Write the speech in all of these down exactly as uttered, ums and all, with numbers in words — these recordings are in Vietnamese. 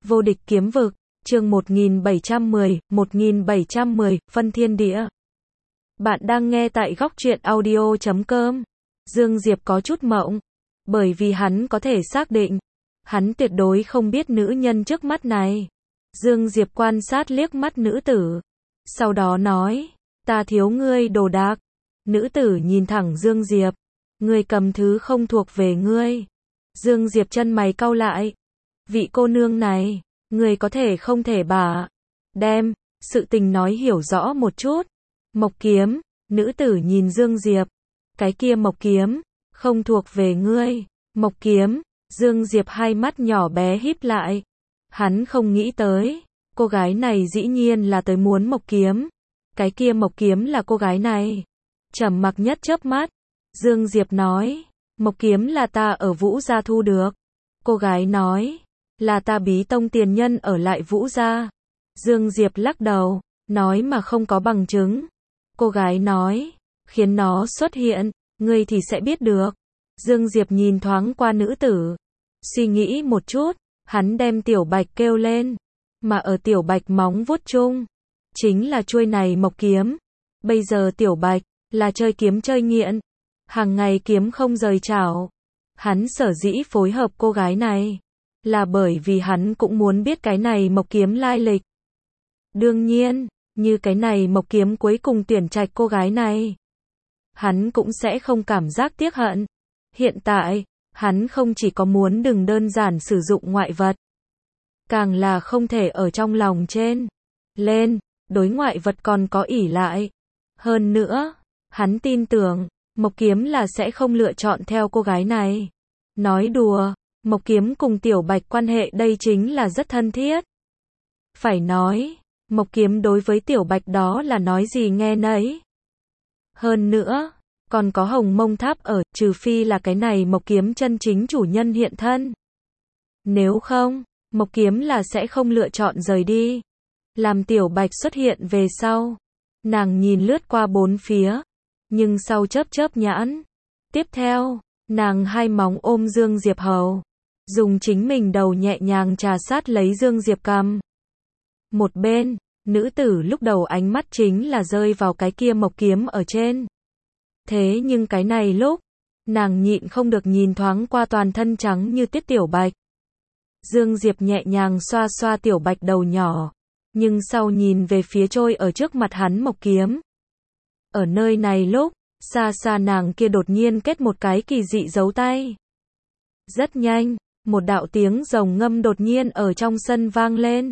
Vô địch kiếm vực, chương một nghìn bảy trăm mười, một nghìn bảy trăm mười, phân thiên địa. Bạn đang nghe tại góc truyện audio chấm com. Dương Diệp có chút mộng, bởi vì hắn có thể xác định, hắn tuyệt đối không biết nữ nhân trước mắt này. Dương Diệp quan sát liếc mắt nữ tử, sau đó nói, ta thiếu ngươi đồ đạc. Nữ tử nhìn thẳng Dương Diệp, ngươi cầm thứ không thuộc về ngươi. Dương Diệp chân mày cau lại, vị cô nương này, người có thể không thể bà đem sự tình nói hiểu rõ một chút. Mộc kiếm, nữ tử nhìn Dương Diệp, cái kia mộc kiếm, không thuộc về ngươi. Mộc kiếm, Dương Diệp hai mắt nhỏ bé híp lại. Hắn không nghĩ tới, cô gái này dĩ nhiên là tới muốn mộc kiếm. Cái kia mộc kiếm là cô gái này. Trầm mặc nhất chớp mắt, Dương Diệp nói, mộc kiếm là ta ở Vũ gia thu được. Cô gái nói, là ta bí tông tiền nhân ở lại Vũ gia. Dương Diệp lắc đầu, nói mà không có bằng chứng. Cô gái nói, khiến nó xuất hiện, ngươi thì sẽ biết được. Dương Diệp nhìn thoáng qua nữ tử, suy nghĩ một chút, hắn đem Tiểu Bạch kêu lên, mà ở Tiểu Bạch móng vuốt chung, chính là chuôi này mộc kiếm. Bây giờ Tiểu Bạch là chơi kiếm chơi nghiện, hàng ngày kiếm không rời chảo. Hắn sở dĩ phối hợp cô gái này, là bởi vì hắn cũng muốn biết cái này mộc kiếm lai lịch. Đương nhiên, như cái này mộc kiếm cuối cùng tuyển trạch cô gái này, hắn cũng sẽ không cảm giác tiếc hận. Hiện tại, hắn không chỉ có muốn đừng đơn giản sử dụng ngoại vật, càng là không thể ở trong lòng trên lên, đối ngoại vật còn có ỷ lại. Hơn nữa, hắn tin tưởng, mộc kiếm là sẽ không lựa chọn theo cô gái này. Nói đùa, mộc kiếm cùng Tiểu Bạch quan hệ đây chính là rất thân thiết. Phải nói, mộc kiếm đối với Tiểu Bạch đó là nói gì nghe nấy. Hơn nữa, còn có hồng mông tháp ở, trừ phi là cái này mộc kiếm chân chính chủ nhân hiện thân. Nếu không, mộc kiếm là sẽ không lựa chọn rời đi. Làm Tiểu Bạch xuất hiện về sau, nàng nhìn lướt qua bốn phía, nhưng sau chớp chớp nhãn. Tiếp theo, nàng hai móng ôm Dương Diệp hầu, dùng chính mình đầu nhẹ nhàng trà sát lấy Dương Diệp cằm. Một bên, nữ tử lúc đầu ánh mắt chính là rơi vào cái kia mộc kiếm ở trên. Thế nhưng cái này lúc, nàng nhịn không được nhìn thoáng qua toàn thân trắng như tiết Tiểu Bạch. Dương Diệp nhẹ nhàng xoa xoa Tiểu Bạch đầu nhỏ, nhưng sau nhìn về phía trôi ở trước mặt hắn mộc kiếm. Ở nơi này lúc, xa xa nàng kia đột nhiên kết một cái kỳ dị dấu tay. Rất nhanh, một đạo tiếng rồng ngâm đột nhiên ở trong sân vang lên.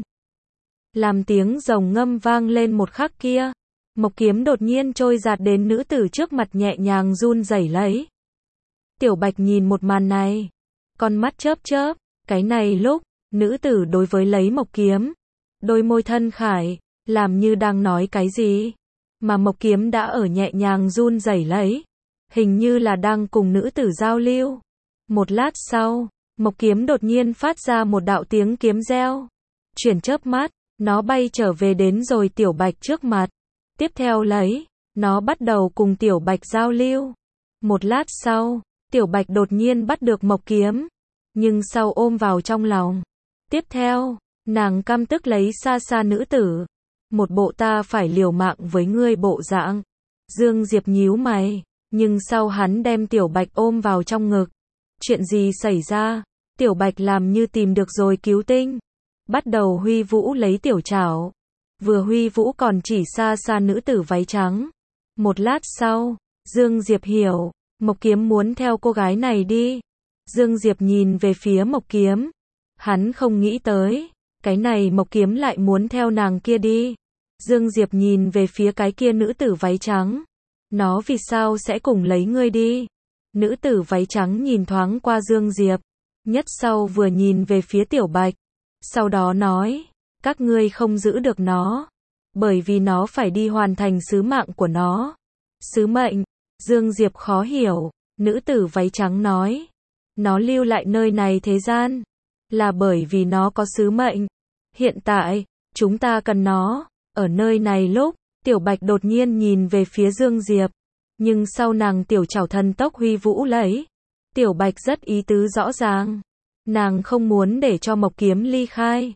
Làm tiếng rồng ngâm vang lên một khắc kia, mộc kiếm đột nhiên trôi giạt đến nữ tử trước mặt nhẹ nhàng run rẩy lấy. Tiểu Bạch nhìn một màn này, con mắt chớp chớp, cái này lúc, nữ tử đối với lấy mộc kiếm, đôi môi thân khải, làm như đang nói cái gì, mà mộc kiếm đã ở nhẹ nhàng run rẩy lấy, hình như là đang cùng nữ tử giao lưu. Một lát sau, mộc kiếm đột nhiên phát ra một đạo tiếng kiếm reo, chuyển chớp mắt, nó bay trở về đến rồi Tiểu Bạch trước mặt. Tiếp theo lấy, nó bắt đầu cùng Tiểu Bạch giao lưu. Một lát sau, Tiểu Bạch đột nhiên bắt được mộc kiếm, nhưng sau ôm vào trong lòng. Tiếp theo, nàng căm tức lấy xa xa nữ tử, một bộ ta phải liều mạng với ngươi bộ dạng. Dương Diệp nhíu mày, nhưng sau hắn đem Tiểu Bạch ôm vào trong ngực. Chuyện gì xảy ra? Tiểu Bạch làm như tìm được rồi cứu tinh, bắt đầu huy vũ lấy tiểu trảo. Vừa huy vũ còn chỉ xa xa nữ tử váy trắng. Một lát sau, Dương Diệp hiểu, mộc kiếm muốn theo cô gái này đi. Dương Diệp nhìn về phía mộc kiếm, hắn không nghĩ tới, cái này mộc kiếm lại muốn theo nàng kia đi. Dương Diệp nhìn về phía cái kia nữ tử váy trắng, nó vì sao sẽ cùng lấy ngươi đi? Nữ tử váy trắng nhìn thoáng qua Dương Diệp, nhất sau vừa nhìn về phía Tiểu Bạch, sau đó nói, các ngươi không giữ được nó, bởi vì nó phải đi hoàn thành sứ mạng của nó. Sứ mệnh? Dương Diệp khó hiểu. Nữ tử váy trắng nói, nó lưu lại nơi này thế gian, là bởi vì nó có sứ mệnh. Hiện tại, chúng ta cần nó. Ở nơi này lúc, Tiểu Bạch đột nhiên nhìn về phía Dương Diệp, nhưng sau nàng tiểu trảo thần tốc huy vũ lấy. Tiểu Bạch rất ý tứ rõ ràng, nàng không muốn để cho mộc kiếm ly khai.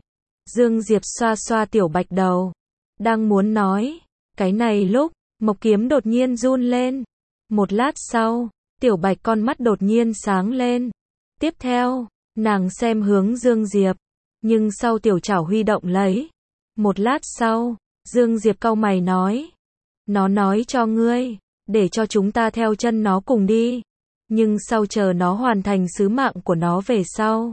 Dương Diệp xoa xoa Tiểu Bạch đầu. Đang muốn nói cái này lúc, mộc kiếm đột nhiên run lên. Một lát sau, Tiểu Bạch con mắt đột nhiên sáng lên. Tiếp theo, nàng xem hướng Dương Diệp. Nhưng sau tiểu chảo huy động lấy. Một lát sau, Dương Diệp cau mày nói. Nó nói cho ngươi, để cho chúng ta theo chân nó cùng đi. Nhưng sau chờ nó hoàn thành sứ mạng của nó về sau,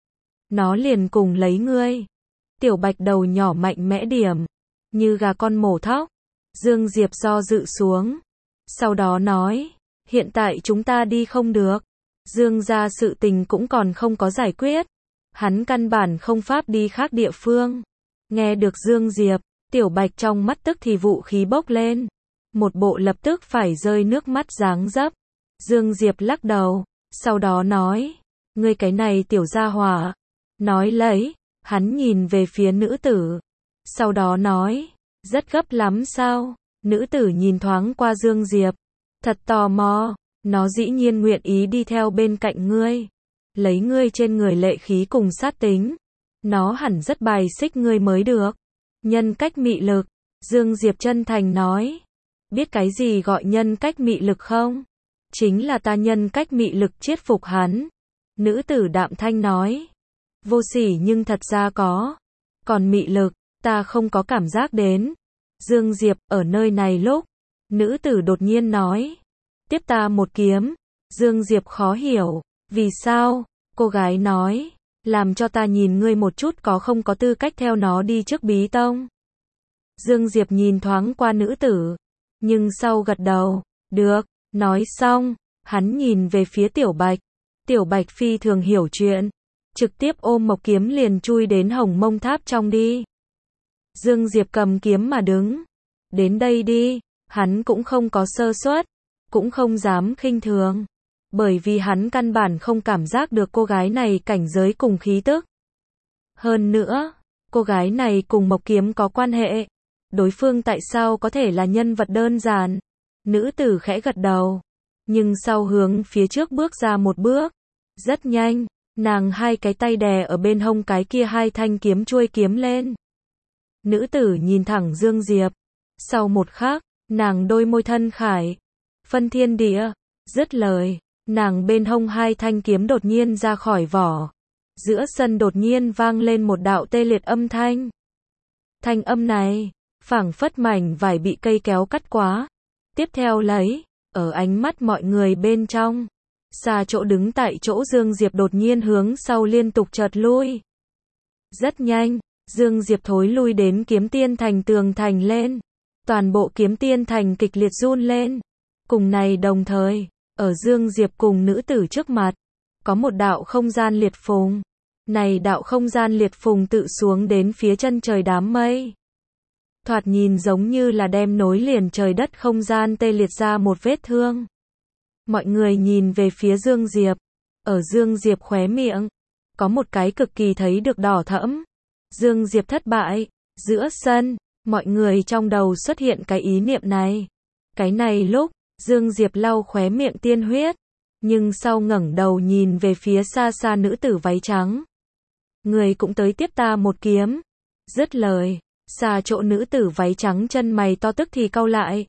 nó liền cùng lấy ngươi. Tiểu Bạch đầu nhỏ mạnh mẽ điểm, như gà con mổ thóc. Dương Diệp do dự xuống. Sau đó nói, hiện tại chúng ta đi không được. Dương gia sự tình cũng còn không có giải quyết. Hắn căn bản không pháp đi khác địa phương. Nghe được Dương Diệp, Tiểu Bạch trong mắt tức thì vũ khí bốc lên. Một bộ lập tức phải rơi nước mắt dáng dấp. Dương Diệp lắc đầu, sau đó nói, ngươi cái này tiểu gia hỏa. Nói lấy, hắn nhìn về phía nữ tử. Sau đó nói, rất gấp lắm sao? Nữ tử nhìn thoáng qua Dương Diệp. Thật tò mò, nó dĩ nhiên nguyện ý đi theo bên cạnh ngươi. Lấy ngươi trên người lệ khí cùng sát tính. Nó hẳn rất bài xích ngươi mới được. Nhân cách mị lực, Dương Diệp chân thành nói. Biết cái gì gọi nhân cách mị lực không? Chính là ta nhân cách mị lực chiết phục hắn. Nữ tử đạm thanh nói. Vô sỉ nhưng thật ra có. Còn mị lực, ta không có cảm giác đến. Dương Diệp, ở nơi này lúc, nữ tử đột nhiên nói. Tiếp ta một kiếm. Dương Diệp khó hiểu. Vì sao? Cô gái nói. Làm cho ta nhìn ngươi một chút có không có tư cách theo nó đi trước bí tông. Dương Diệp nhìn thoáng qua nữ tử. Nhưng sau gật đầu. Được. Nói xong, hắn nhìn về phía Tiểu Bạch. Tiểu Bạch phi thường hiểu chuyện. Trực tiếp ôm mộc kiếm liền chui đến Hồng Mông Tháp trong đi. Dương Diệp cầm kiếm mà đứng. Đến đây đi. Hắn cũng không có sơ suất. Cũng không dám khinh thường. Bởi vì hắn căn bản không cảm giác được cô gái này cảnh giới cùng khí tức. Hơn nữa, cô gái này cùng mộc kiếm có quan hệ. Đối phương tại sao có thể là nhân vật đơn giản? Nữ tử khẽ gật đầu. Nhưng sau hướng phía trước bước ra một bước. Rất nhanh, nàng hai cái tay đè ở bên hông cái kia hai thanh kiếm chuôi kiếm lên. Nữ tử nhìn thẳng Dương Diệp. Sau một khắc, nàng đôi môi thân khải. Phân thiên địa. Dứt lời, nàng bên hông hai thanh kiếm đột nhiên ra khỏi vỏ. Giữa sân đột nhiên vang lên một đạo tê liệt âm thanh. Thanh âm này, phảng phất mảnh vải bị cây kéo cắt quá. Tiếp theo lấy, ở ánh mắt mọi người bên trong, xa chỗ đứng tại chỗ Dương Diệp đột nhiên hướng sau liên tục chợt lui. Rất nhanh, Dương Diệp thối lui đến Kiếm Tiên Thành tường thành lên. Toàn bộ Kiếm Tiên Thành kịch liệt run lên. Cùng này đồng thời, ở Dương Diệp cùng nữ tử trước mặt, có một đạo không gian liệt phùng. Này đạo không gian liệt phùng tự xuống đến phía chân trời đám mây. Thoạt nhìn giống như là đem nối liền trời đất không gian tê liệt ra một vết thương. Mọi người nhìn về phía Dương Diệp. Ở Dương Diệp khóe miệng, có một cái cực kỳ thấy được đỏ thẫm. Dương Diệp thất bại. Giữa sân, mọi người trong đầu xuất hiện cái ý niệm này. Cái này lúc, Dương Diệp lau khóe miệng tiên huyết. Nhưng sau ngẩng đầu nhìn về phía xa xa nữ tử váy trắng. Người cũng tới tiếp ta một kiếm. Dứt lời. Xa chỗ nữ tử váy trắng chân mày to tức thì cau lại.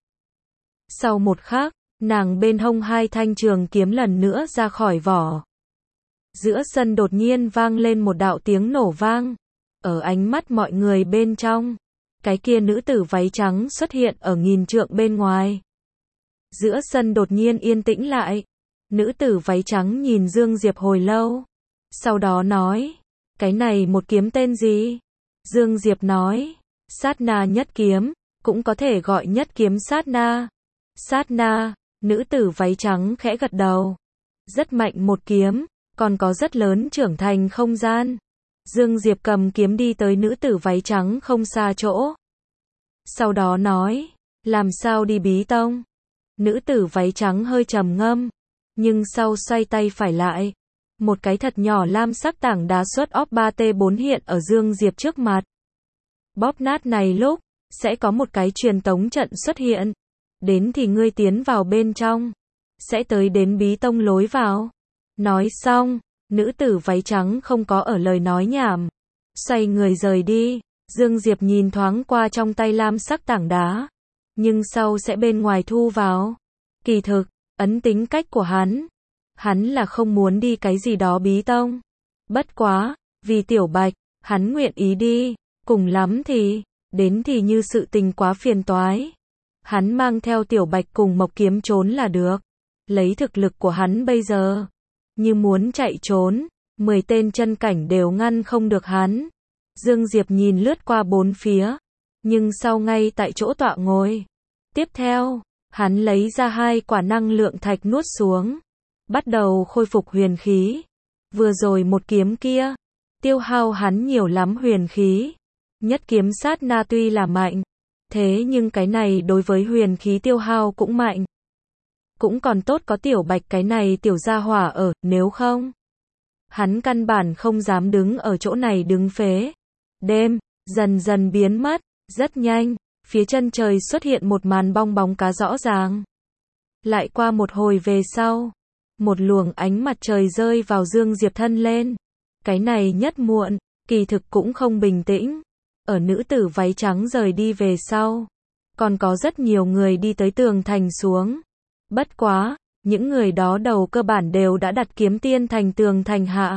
Sau một khắc, nàng bên hông hai thanh trường kiếm lần nữa ra khỏi vỏ. Giữa sân đột nhiên vang lên một đạo tiếng nổ vang. Ở ánh mắt mọi người bên trong, cái kia nữ tử váy trắng xuất hiện ở nghìn trượng bên ngoài. Giữa sân đột nhiên yên tĩnh lại. Nữ tử váy trắng nhìn Dương Diệp hồi lâu. Sau đó nói, cái này một kiếm tên gì? Dương Diệp nói, Sát Na Nhất Kiếm, cũng có thể gọi Nhất Kiếm Sát Na. Sát Na, nữ tử váy trắng khẽ gật đầu. Rất mạnh một kiếm, còn có rất lớn trưởng thành không gian. Dương Diệp cầm kiếm đi tới nữ tử váy trắng không xa chỗ. Sau đó nói, làm sao đi bí tông? Nữ tử váy trắng hơi trầm ngâm, nhưng sau xoay tay phải lại. Một cái thật nhỏ lam sắc tảng đá xuất óc ba T bốn hiện ở Dương Diệp trước mặt. Bóp nát này lúc, sẽ có một cái truyền tống trận xuất hiện. Đến thì ngươi tiến vào bên trong, sẽ tới đến bí tông lối vào. Nói xong, nữ tử váy trắng không có ở lời nói nhảm. xoay người rời đi. Dương Diệp nhìn thoáng qua trong tay lam sắc tảng đá, nhưng sau sẽ bên ngoài thu vào. Kỳ thực, ấn tính cách của hắn, hắn là không muốn đi cái gì đó bí tông. Bất quá, vì Tiểu Bạch, hắn nguyện ý đi, cùng lắm thì, đến thì như sự tình quá phiền toái. Hắn mang theo Tiểu Bạch cùng Mộc Kiếm trốn là được. Lấy thực lực của hắn bây giờ, như muốn chạy trốn, mười tên chân cảnh đều ngăn không được hắn. Dương Diệp nhìn lướt qua bốn phía, nhưng sau ngay tại chỗ tọa ngồi. Tiếp theo, hắn lấy ra hai quả năng lượng thạch nuốt xuống, bắt đầu khôi phục huyền khí. Vừa rồi một kiếm kia, tiêu hao hắn nhiều lắm huyền khí. Nhất kiếm sát na tuy là mạnh, thế nhưng cái này đối với huyền khí tiêu hao cũng mạnh. Cũng còn tốt có Tiểu Bạch cái này tiểu gia hỏa ở, nếu không, hắn căn bản không dám đứng ở chỗ này đứng phế. Đêm dần dần biến mất, rất nhanh, phía chân trời xuất hiện một màn bong bóng cá rõ ràng. Lại qua một hồi về sau, một luồng ánh mặt trời rơi vào Dương Diệp thân lên. Cái này nhất muộn, kỳ thực cũng không bình tĩnh. Ở nữ tử váy trắng rời đi về sau, còn có rất nhiều người đi tới tường thành xuống. Bất quá, những người đó đầu cơ bản đều đã đặt kiếm tiên thành tường thành hạ.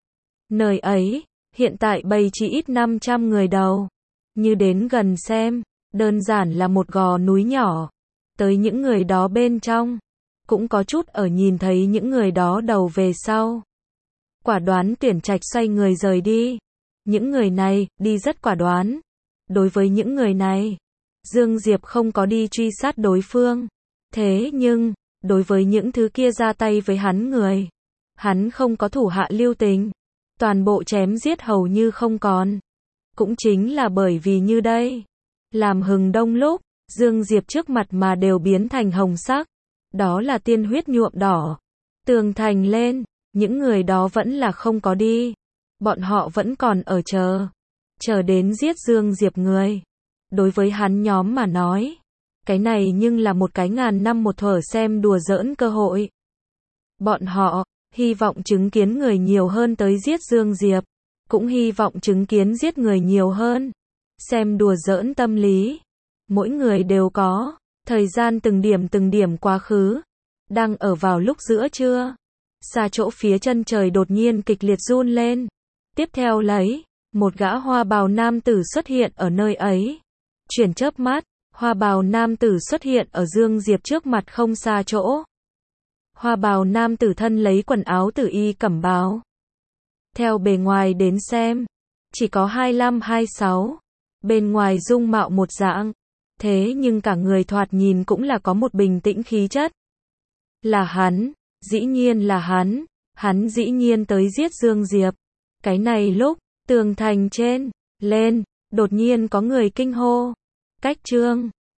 Nơi ấy, hiện tại bầy chỉ ít năm trăm người đầu. Như đến gần xem, đơn giản là một gò núi nhỏ. Tới những người đó bên trong, cũng có chút ở nhìn thấy những người đó đầu về sau. Quả đoán tuyển trạch xoay người rời đi. Những người này, đi rất quả đoán. Đối với những người này, Dương Diệp không có đi truy sát đối phương. Thế nhưng, đối với những thứ kia ra tay với hắn người, hắn không có thủ hạ lưu tình. Toàn bộ chém giết hầu như không còn. Cũng chính là bởi vì như đây, làm hừng đông lúc, Dương Diệp trước mặt mà đều biến thành hồng sắc. Đó là tiên huyết nhuộm đỏ. Tường thành lên, những người đó vẫn là không có đi. Bọn họ vẫn còn ở chờ. Chờ đến giết Dương Diệp người. Đối với hắn nhóm mà nói, cái này nhưng là một cái ngàn năm một thuở xem đùa giỡn cơ hội. Bọn họ hy vọng chứng kiến người nhiều hơn tới giết Dương Diệp, cũng hy vọng chứng kiến giết người nhiều hơn. Xem đùa giỡn tâm lý, mỗi người đều có. Thời gian từng điểm từng điểm quá khứ, đang ở vào lúc giữa trưa. Xa chỗ phía chân trời đột nhiên kịch liệt run lên. Tiếp theo lấy, một gã hoa bào nam tử xuất hiện ở nơi ấy. Chuyển chớp mắt, hoa bào nam tử xuất hiện ở Dương Diệp trước mặt không xa chỗ. Hoa bào nam tử thân lấy quần áo tử y cẩm bào. Theo bề ngoài đến xem, chỉ có hai mươi lăm hai mươi sáu. Bên ngoài dung mạo một dạng, thế nhưng cả người thoạt nhìn cũng là có một bình tĩnh khí chất. Là hắn, dĩ nhiên là hắn, hắn dĩ nhiên tới giết Dương Diệp. Cái này lúc, tường thành trên, lên, đột nhiên có người kinh hô. Cách trương.